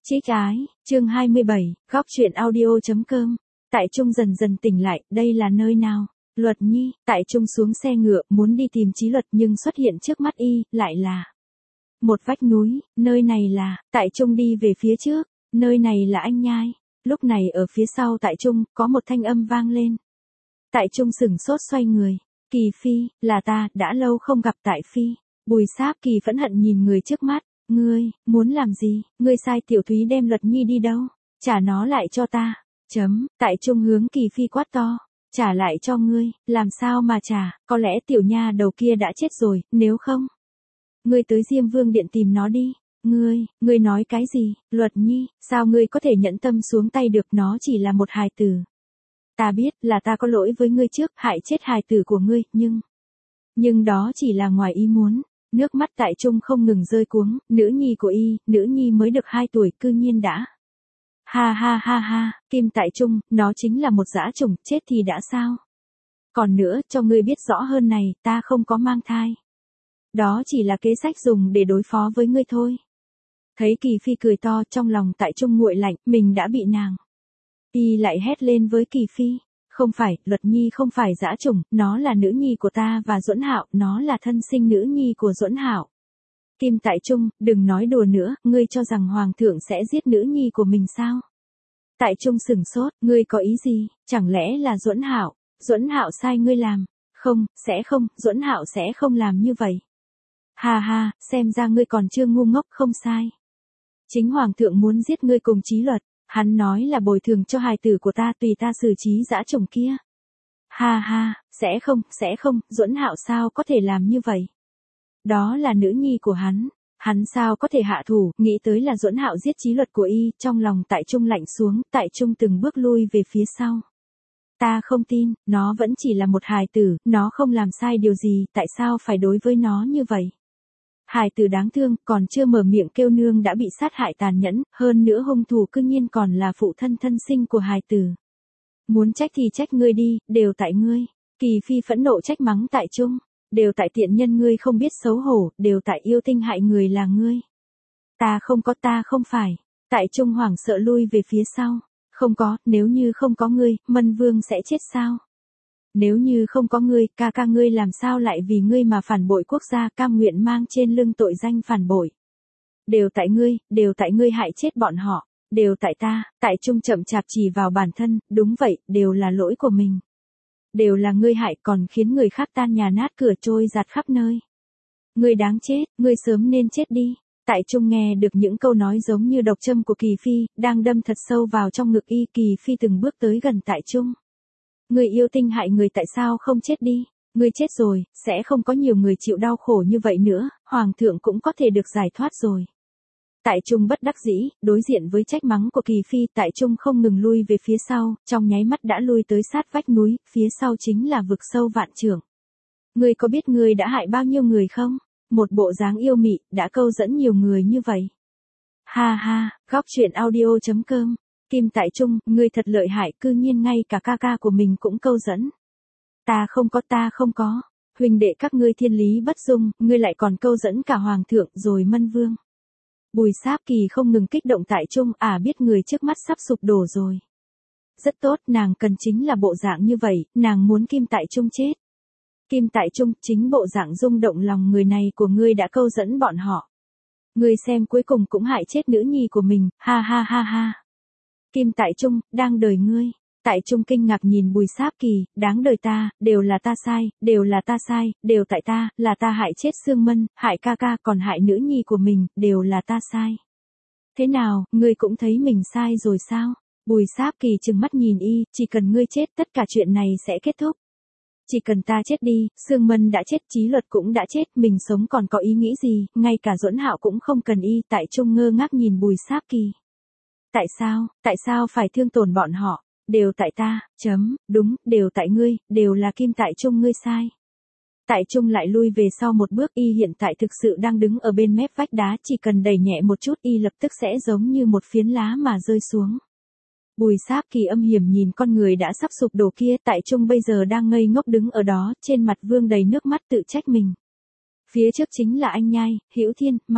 Trích ái, chương 27, góc truyện audio.com. Tại Trung dần dần tỉnh lại, đây là nơi nào? Luật Nhi, Tại Trung xuống xe ngựa, muốn đi tìm Chí Luật nhưng xuất hiện trước mắt y, lại là một vách núi, nơi này là, Tại Trung đi về phía trước, nơi này là Anh Nhai. Lúc này ở phía sau Tại Trung, có một thanh âm vang lên. Tại Trung sửng sốt xoay người. Kỳ Phi, là ta, đã lâu không gặp Tại Phi. Bùi Sáp Kỳ phẫn hận nhìn người trước mắt. Ngươi, muốn làm gì? Ngươi sai Tiểu Thúy đem Luật Nhi đi đâu? Trả nó lại cho ta. Tại Trung hướng Kỳ Phi quát to. Trả lại cho ngươi, làm sao mà trả, có lẽ tiểu nha đầu kia đã chết rồi, nếu không. Ngươi tới Diêm Vương Điện tìm nó đi. Ngươi nói cái gì? Luật Nhi, sao ngươi có thể nhẫn tâm xuống tay được, nó chỉ là một hài tử. Ta biết là ta có lỗi với ngươi trước, hại chết hài tử của ngươi, nhưng đó chỉ là ngoài ý muốn. Nước mắt Tại Trung không ngừng rơi cuống, nữ nhi của y, nữ nhi mới được 2 tuổi cư nhiên đã. Ha, Kim Tại Trung, nó chính là một dã chủng, chết thì đã sao? Còn nữa, cho ngươi biết rõ hơn này, ta không có mang thai. Đó chỉ là kế sách dùng để đối phó với ngươi thôi. Thấy Kỳ Phi cười to, trong lòng Tại Trung nguội lạnh, mình đã bị nàng. Y lại hét lên với Kỳ Phi. Không phải, Luật Nhi không phải dã chủng, nó là nữ nhi của ta và Duẫn Hạo, nó là thân sinh nữ nhi của Duẫn Hạo. Kim Tại Trung, đừng nói đùa nữa, ngươi cho rằng Hoàng thượng sẽ giết nữ nhi của mình sao? Tại Trung sửng sốt, ngươi có ý gì, chẳng lẽ là Duẫn Hạo sai ngươi làm? Không, Duẫn Hạo sẽ không làm như vậy. Ha, xem ra ngươi còn chưa ngu ngốc, không sai. Chính Hoàng thượng muốn giết ngươi cùng Chí Luật. Hắn nói là bồi thường cho hài tử của ta, tùy ta xử trí dã chủng kia. Ha, sẽ không, Duẫn Hạo sao có thể làm như vậy? Đó là nữ nhi của hắn sao có thể hạ thủ, nghĩ tới là Duẫn Hạo giết Chí Luật của y, trong lòng Tại Trung lạnh xuống, Tại Trung từng bước lui về phía sau. Ta không tin, nó vẫn chỉ là một hài tử, nó không làm sai điều gì, tại sao phải đối với nó như vậy? Hài tử đáng thương, còn chưa mở miệng kêu nương đã bị sát hại tàn nhẫn, hơn nữa hung thủ cư nhiên còn là phụ thân thân sinh của hài tử. Muốn trách thì trách ngươi đi, đều tại ngươi. Kỳ Phi phẫn nộ trách mắng Tại Trung. Đều tại tiện nhân ngươi không biết xấu hổ, đều tại yêu tinh hại người là ngươi. Ta không phải. Tại Trung hoảng sợ lui về phía sau. Không có, nếu như không có ngươi, Mân Vương sẽ chết sao? Nếu như không có ngươi, ca ngươi làm sao lại vì ngươi mà phản bội quốc gia, cam nguyện mang trên lưng tội danh phản bội. Đều tại ngươi hại chết bọn họ, đều tại ta. Tại Trung chậm chạp chỉ vào bản thân, đúng vậy, đều là lỗi của mình. Đều là ngươi hại, còn khiến người khác tan nhà nát cửa trôi giạt khắp nơi. Ngươi đáng chết, ngươi sớm nên chết đi. Tại Trung nghe được những câu nói giống như độc châm của Kỳ Phi, đang đâm thật sâu vào trong ngực y. Kỳ Phi từng bước tới gần Tại Trung. Ngươi yêu tinh hại người, tại sao không chết đi? Ngươi chết rồi, sẽ không có nhiều người chịu đau khổ như vậy nữa, Hoàng thượng cũng có thể được giải thoát rồi. Tại Trung bất đắc dĩ, đối diện với trách mắng của Kỳ Phi, Tại Trung không ngừng lui về phía sau, trong nháy mắt đã lui tới sát vách núi, phía sau chính là vực sâu vạn trượng. Ngươi có biết ngươi đã hại bao nhiêu người không? Một bộ dáng yêu mị, đã câu dẫn nhiều người như vậy. Ha, góc truyện audio.com. Kim Tại Trung, ngươi thật lợi hại, cư nhiên ngay cả ca của mình cũng câu dẫn. Ta không có. Huynh đệ các ngươi thiên lý bất dung, ngươi lại còn câu dẫn cả Hoàng thượng rồi Mân Vương. Bùi Sáp Kỳ không ngừng kích động Tại Trung, biết người trước mắt sắp sụp đổ rồi. Rất tốt, nàng cần chính là bộ dạng như vậy, nàng muốn Kim Tại Trung chết. Kim Tại Trung, chính bộ dạng rung động lòng người này của ngươi đã câu dẫn bọn họ. Ngươi xem cuối cùng cũng hại chết nữ nhi của mình, ha. Kim Tại Trung, đang đời ngươi. Tại Trung kinh ngạc nhìn Bùi Sáp Kỳ, đáng đời ta, đều là ta sai, đều tại ta, là ta hại chết Sương Mân, hại ca, còn hại nữ nhi của mình, đều là ta sai. Thế nào, ngươi cũng thấy mình sai rồi sao? Bùi Sáp Kỳ trừng mắt nhìn y, chỉ cần ngươi chết, tất cả chuyện này sẽ kết thúc. Chỉ cần ta chết đi, Sương Mân đã chết, Chí Luật cũng đã chết, mình sống còn có ý nghĩ gì, ngay cả Duẫn Hạo cũng không cần y. Tại Trung ngơ ngác nhìn Bùi Sáp Kỳ. Tại sao phải thương tổn bọn họ? Đều tại ta, đúng, đều tại ngươi, đều là Kim Tại Trung ngươi sai. Tại Trung lại lui về sau một bước, y hiện tại thực sự đang đứng ở bên mép vách đá, chỉ cần đẩy nhẹ một chút y lập tức sẽ giống như một phiến lá mà rơi xuống. Bùi Sáp Kỳ âm hiểm nhìn con người đã sắp sụp đổ kia, Tại Trung bây giờ đang ngây ngốc đứng ở đó, trên mặt vương đầy nước mắt tự trách mình. Phía trước chính là Anh Nhai, Hữu Thiên, mau,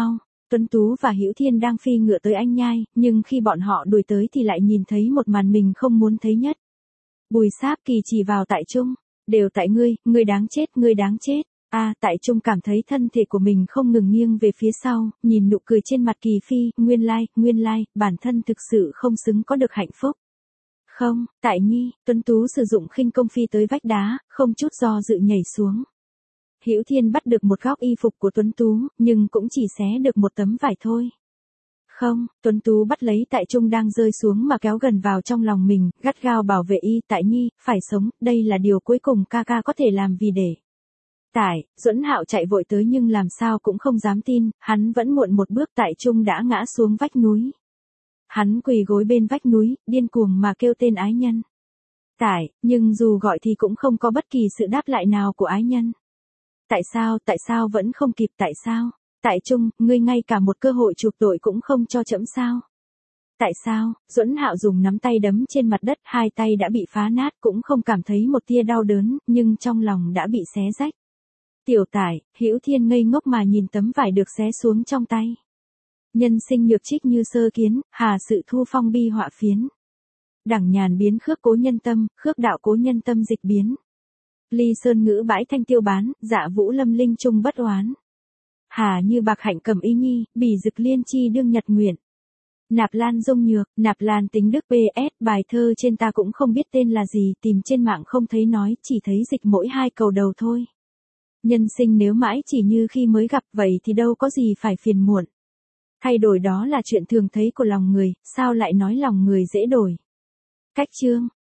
Tuấn Tú và Hữu Thiên đang phi ngựa tới Anh Nhai, nhưng khi bọn họ đuổi tới thì lại nhìn thấy một màn mình không muốn thấy nhất. Bùi Sáp Kỳ chỉ vào Tại Trung, đều tại ngươi đáng chết, ngươi đáng chết. Tại Trung cảm thấy thân thể của mình không ngừng nghiêng về phía sau, nhìn nụ cười trên mặt Kỳ Phi, nguyên lai, bản thân thực sự không xứng có được hạnh phúc. Không, Tại Nhi, Tuấn Tú sử dụng khinh công phi tới vách đá, không chút do dự nhảy xuống. Hữu Thiên bắt được một góc y phục của Tuấn Tú, nhưng cũng chỉ xé được một tấm vải thôi. Không, Tuấn Tú bắt lấy Tại Trung đang rơi xuống mà kéo gần vào trong lòng mình, gắt gao bảo vệ y. Tại Nhi, phải sống, đây là điều cuối cùng ca ca có thể làm vì để. Duẫn Hạo chạy vội tới nhưng làm sao cũng không dám tin, hắn vẫn muộn một bước Tại Trung đã ngã xuống vách núi. Hắn quỳ gối bên vách núi, điên cuồng mà kêu tên ái nhân. Nhưng dù gọi thì cũng không có bất kỳ sự đáp lại nào của ái nhân. Tại sao vẫn không kịp, tại sao? Tại Trung, ngươi ngay cả một cơ hội chuộc tội cũng không cho trẫm sao? Tại sao? Duẫn Hạo dùng nắm tay đấm trên mặt đất, hai tay đã bị phá nát, cũng không cảm thấy một tia đau đớn, nhưng trong lòng đã bị xé rách. Tiểu Hữu Thiên ngây ngốc mà nhìn tấm vải được xé xuống trong tay. Nhân sinh nhược trích như sơ kiến, hà sự thu phong bi họa phiến. Đẳng nhàn biến khước cố nhân tâm, khước đạo cố nhân tâm dịch biến. Ly sơn ngữ bãi thanh tiêu bán, dạ vũ lâm linh trung bất oán. Hà như bạc hạnh cầm ý nhi, bỉ dực liên chi đương nhật nguyện. Nạp Lan dung nhược, Nạp Lan tính đức PS, bài thơ trên ta cũng không biết tên là gì, tìm trên mạng không thấy nói, chỉ thấy dịch mỗi hai cầu đầu thôi. Nhân sinh nếu mãi chỉ như khi mới gặp vậy thì đâu có gì phải phiền muộn. Thay đổi đó là chuyện thường thấy của lòng người, sao lại nói lòng người dễ đổi. Cách chương